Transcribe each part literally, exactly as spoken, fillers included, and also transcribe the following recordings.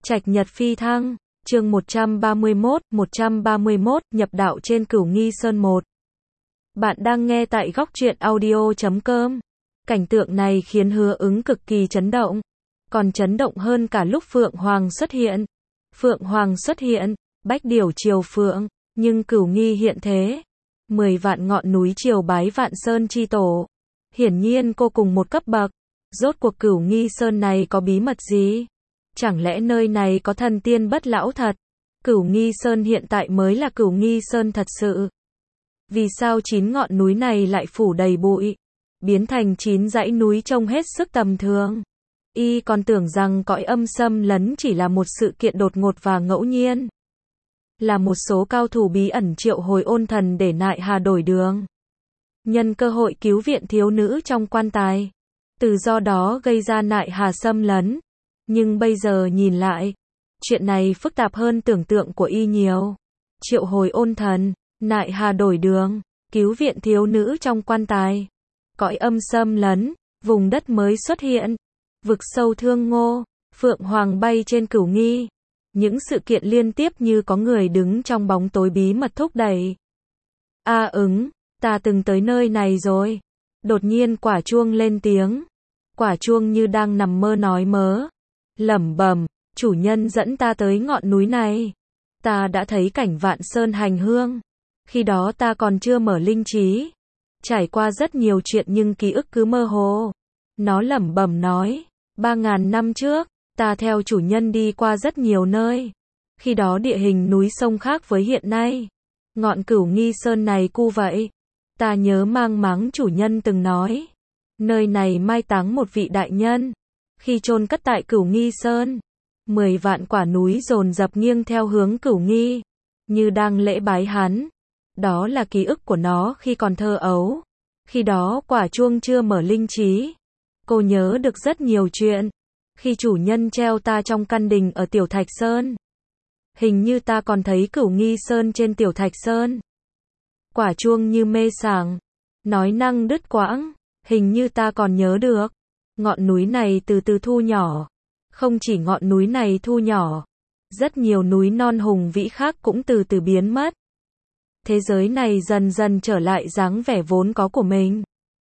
Trạch Nhật Phi Thăng, chương một trăm ba mươi mốt, một trăm ba mươi mốt, nhập đạo trên Cửu Nghi Sơn một. Bạn đang nghe tại góc truyện audio chấm com. Cảnh tượng này khiến Hứa Ứng cực kỳ chấn động. Còn chấn động hơn cả lúc Phượng Hoàng xuất hiện. Phượng Hoàng xuất hiện, bách điểu triều phượng, nhưng Cửu Nghi hiện thế. Mười vạn ngọn núi triều bái Vạn Sơn chi tổ. Hiển nhiên cô cùng một cấp bậc. Rốt cuộc Cửu Nghi Sơn này có bí mật gì? Chẳng lẽ nơi này có thần tiên bất lão thật? Cửu Nghi Sơn hiện tại mới là Cửu Nghi Sơn thật sự. Vì sao chín ngọn núi này lại phủ đầy bụi? Biến thành chín dãy núi trông hết sức tầm thường. Y còn tưởng rằng cõi âm xâm lấn chỉ là một sự kiện đột ngột và ngẫu nhiên. Là một số cao thủ bí ẩn triệu hồi ôn thần để nại hà đổi đường. Nhân cơ hội cứu viện thiếu nữ trong quan tài. Từ do đó gây ra nại hà xâm lấn. Nhưng bây giờ nhìn lại, chuyện này phức tạp hơn tưởng tượng của y nhiều. Triệu hồi ôn thần, nại hà đổi đường, cứu viện thiếu nữ trong quan tài. Cõi âm xâm lấn, vùng đất mới xuất hiện. Vực sâu thương ngô, Phượng Hoàng bay trên Cửu Nghi. Những sự kiện liên tiếp như có người đứng trong bóng tối bí mật thúc đẩy. A Ứng, ta từng tới nơi này rồi. Đột nhiên quả chuông lên tiếng. Quả chuông như đang nằm mơ nói mớ. Lẩm bẩm, chủ nhân dẫn ta tới ngọn núi này. Ta đã thấy cảnh Vạn Sơn hành hương. Khi đó ta còn chưa mở linh trí. Trải qua rất nhiều chuyện nhưng ký ức cứ mơ hồ. Nó lẩm bẩm nói, ba ngàn năm trước, ta theo chủ nhân đi qua rất nhiều nơi. Khi đó địa hình núi sông khác với hiện nay. Ngọn Cửu Nghi Sơn này cu vậy. Ta nhớ mang máng chủ nhân từng nói. Nơi này mai táng một vị đại nhân. Khi chôn cất tại Cửu Nghi Sơn, mười vạn quả núi dồn dập nghiêng theo hướng Cửu Nghi, như đang lễ bái hắn. Đó là ký ức của nó khi còn thơ ấu. Khi đó quả chuông chưa mở linh trí. Cô nhớ được rất nhiều chuyện. Khi chủ nhân treo ta trong căn đình ở Tiểu Thạch Sơn. Hình như ta còn thấy Cửu Nghi Sơn trên Tiểu Thạch Sơn. Quả chuông như mê sảng, nói năng đứt quãng, hình như ta còn nhớ được. Ngọn núi này từ từ thu nhỏ. Không chỉ ngọn núi này thu nhỏ, rất nhiều núi non hùng vĩ khác cũng từ từ biến mất. Thế giới này dần dần trở lại dáng vẻ vốn có của mình.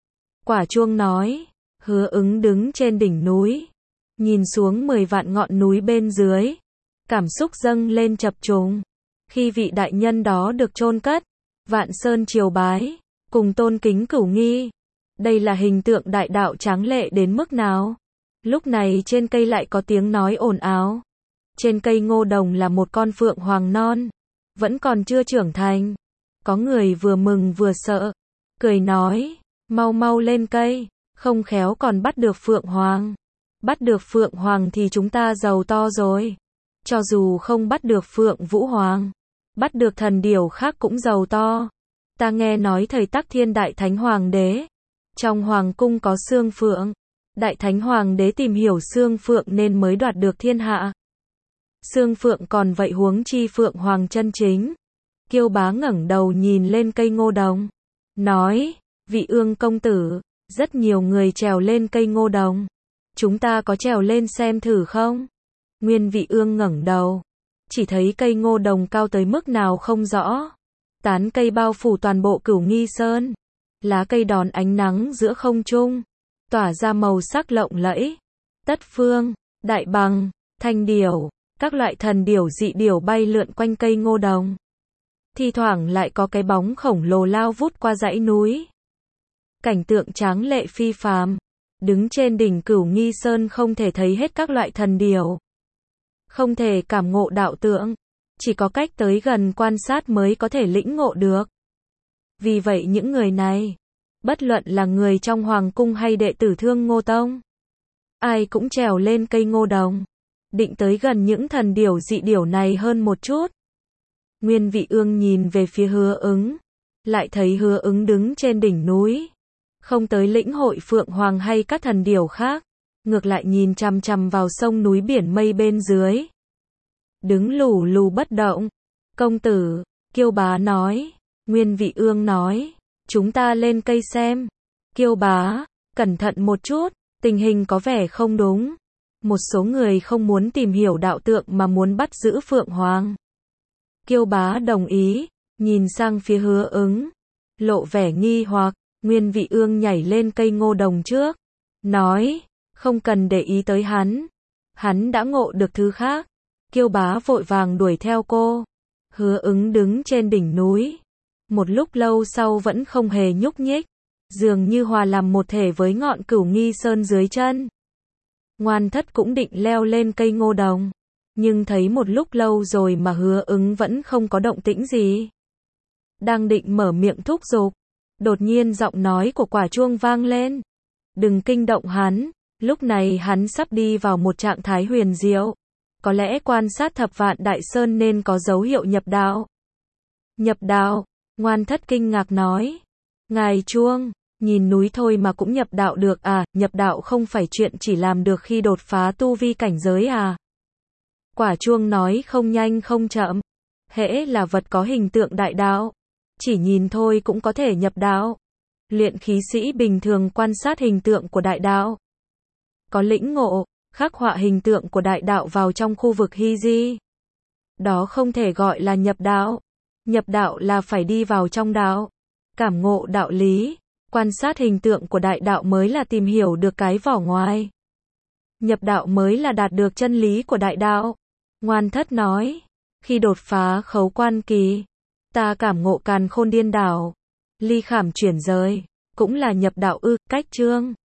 Quả chuông nói, Hứa Ứng đứng trên đỉnh núi, nhìn xuống mười vạn ngọn núi bên dưới. Cảm xúc dâng lên chập trùng. Khi vị đại nhân đó được chôn cất, Vạn Sơn triều bái, cùng tôn kính Cửu Nghi. Đây là hình tượng đại đạo tráng lệ đến mức nào? Lúc này trên cây lại có tiếng nói ồn ào. Trên cây ngô đồng là một con phượng hoàng non. Vẫn còn chưa trưởng thành. Có người vừa mừng vừa sợ. Cười nói, mau mau lên cây. Không khéo còn bắt được phượng hoàng. Bắt được phượng hoàng thì chúng ta giàu to rồi. Cho dù không bắt được phượng vũ hoàng, bắt được thần điểu khác cũng giàu to. Ta nghe nói thời Tắc Thiên Đại Thánh Hoàng đế. Trong hoàng cung có xương phượng. Đại Thánh Hoàng đế tìm hiểu xương phượng nên mới đoạt được thiên hạ. Xương phượng còn vậy huống chi phượng hoàng chân chính. Kiêu bá ngẩng đầu nhìn lên cây ngô đồng. Nói, vị ương công tử, rất nhiều người trèo lên cây ngô đồng. Chúng ta có trèo lên xem thử không? Nguyên vị ương ngẩng đầu. Chỉ thấy cây ngô đồng cao tới mức nào không rõ. Tán cây bao phủ toàn bộ Cửu Nghi Sơn. Lá cây đón ánh nắng giữa không trung, tỏa ra màu sắc lộng lẫy. Tất phương, đại bằng, thanh điểu, các loại thần điểu dị điểu bay lượn quanh cây ngô đồng. Thi thoảng lại có cái bóng khổng lồ lao vút qua dãy núi. Cảnh tượng tráng lệ phi phàm. Đứng trên đỉnh Cửu Nghi Sơn không thể thấy hết các loại thần điểu. Không thể cảm ngộ đạo tượng. Chỉ có cách tới gần quan sát mới có thể lĩnh ngộ được. Vì vậy những người này, bất luận là người trong hoàng cung hay đệ tử Thương Ngô Tông, ai cũng trèo lên cây ngô đồng, định tới gần những thần điểu dị điểu này hơn một chút. Nguyên vị ương nhìn về phía Hứa Ứng, lại thấy Hứa Ứng đứng trên đỉnh núi, không tới lĩnh hội phượng hoàng hay các thần điểu khác, ngược lại nhìn chằm chằm vào sông núi biển mây bên dưới. Đứng lù lù bất động. Công tử, Kiêu bá nói. Nguyên vị ương nói, chúng ta lên cây xem. Kiêu bá, cẩn thận một chút, tình hình có vẻ không đúng. Một số người không muốn tìm hiểu đạo tượng mà muốn bắt giữ Phượng Hoàng. Kiêu Bá đồng ý, nhìn sang phía Hứa Ứng, lộ vẻ nghi hoặc. Nguyên Vị Ương nhảy lên cây ngô đồng trước, nói, không cần để ý tới hắn. Hắn đã ngộ được thứ khác. Kiêu Bá vội vàng đuổi theo cô. Hứa Ứng đứng trên đỉnh núi. Một lúc lâu sau vẫn không hề nhúc nhích, dường như hòa làm một thể với ngọn Cửu Nghi Sơn dưới chân. Ngoan Thất cũng định leo lên cây ngô đồng, nhưng thấy một lúc lâu rồi mà Hứa Ứng vẫn không có động tĩnh gì. Đang định mở miệng thúc giục, đột nhiên giọng nói của Quả Chuông vang lên. Đừng kinh động hắn, lúc này hắn sắp đi vào một trạng thái huyền diệu. Có lẽ quan sát Thập Vạn Đại Sơn nên có dấu hiệu nhập đạo. Nhập đạo, Ngoan Thất kinh ngạc nói. Ngài Chuông, nhìn núi thôi mà cũng nhập đạo được à, nhập đạo không phải chuyện chỉ làm được khi đột phá tu vi cảnh giới à. Quả Chuông nói không nhanh không chậm. Hễ là vật có hình tượng đại đạo, chỉ nhìn thôi cũng có thể nhập đạo. Luyện khí sĩ bình thường quan sát hình tượng của đại đạo, có lĩnh ngộ, khắc họa hình tượng của đại đạo vào trong khu vực hy di. Đó không thể gọi là nhập đạo. Nhập đạo là phải đi vào trong đạo, cảm ngộ đạo lý, quan sát hình tượng của đại đạo mới là tìm hiểu được cái vỏ ngoài. Nhập đạo mới là đạt được chân lý của đại đạo. Ngoan Thất nói, khi đột phá khấu quan kỳ, ta cảm ngộ càn khôn điên đảo, ly khảm chuyển rời, cũng là nhập đạo ư. Cách chương